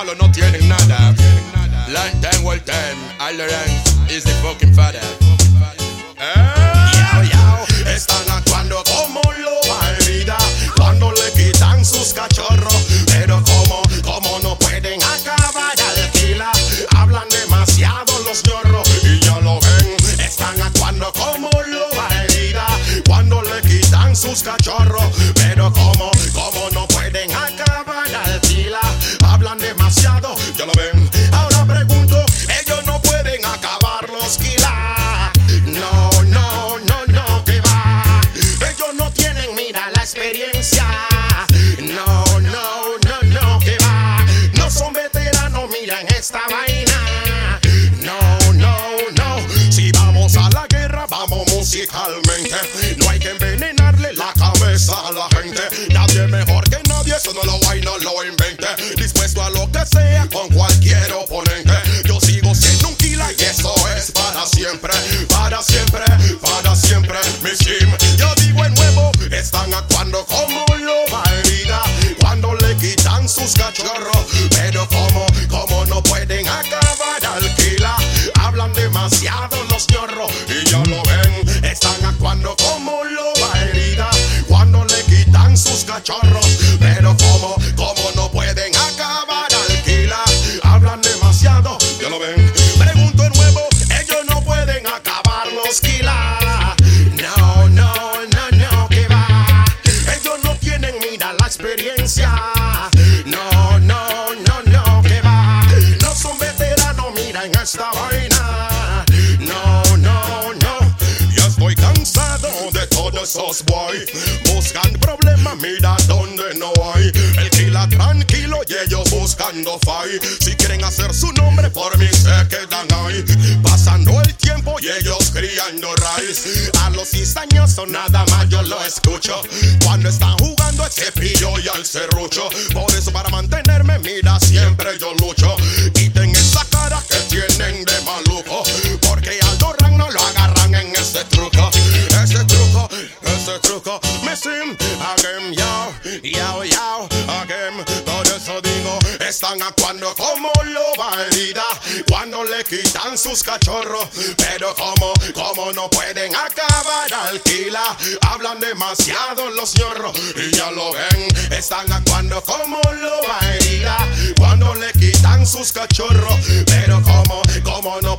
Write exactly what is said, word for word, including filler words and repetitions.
malo, no tienen nada. Learn ten, well ten, all the ranks is the fucking father. Yao, yao, están actuando como loba herida cuando le quitan sus cachorros. Pero como, como no pueden acabar alquila, hablan demasiado los ñorros y ya lo ven. Están actuando como loba herida cuando le quitan sus cachorros. Pero como, como no pueden acabar alquila, hablan demasiado, ya lo ven. Ahora pregunto, ellos no pueden acabar los quilas. No, no, no, no, que va. Ellos no tienen, mira, la experiencia. No, no, no, no, que va. No son veteranos, mira, en esta vaina. No, no, no. Si vamos a la guerra, vamos musicalmente. No hay que envenenarle la cabeza a la gente. Nadie mejor que nadie, eso no lo hay, no lo invente. Dispuesto a lo que sea con cualquier oponente. Yo sigo siendo un killer y eso es para siempre. Para siempre, para siempre, mi team. Yo digo en nuevo, están actuando como loba herida cuando le quitan sus cachorros. Pero como, como no pueden acabar alquila, hablan demasiado los ñorros y ya lo ven. Están actuando como loba herida cuando le quitan sus cachorros. Pero como, como no pueden acabar alquila, hablan demasiado, ya lo ven. Pregunto de nuevo, ellos no pueden acabar los quilas. No, no, no, no, que va. Ellos no tienen, mira, la experiencia. No, no, no, no, que va. No son veteranos, mira, en esta vaina. No, no, no. Ya estoy cansado de todos esos boy. Buscan problemas, mira donde no hay. El kila tranquilo y ellos buscando fight. Si quieren hacer su nombre, por mí se quedan ahí. Pasando el tiempo y ellos criando raíz. A los cizañosos nada más yo lo escucho cuando están jugando al cepillo y al serrucho. Por eso para mantenerme, mira, siempre yo lucho. Quiten esa cara que tienen de maluco, porque al Dorran no lo agarran en ese truco. Ese truco, ese truco. Me sim, again, yao, yao, yao, again. Por eso digo, están actuando como loba herida cuando le quitan sus cachorros. Pero como, como no pueden acabar alquila, hablan demasiado los ñorros y ya lo ven. Están actuando como loba herida cuando le quitan sus cachorros. Pero como, como no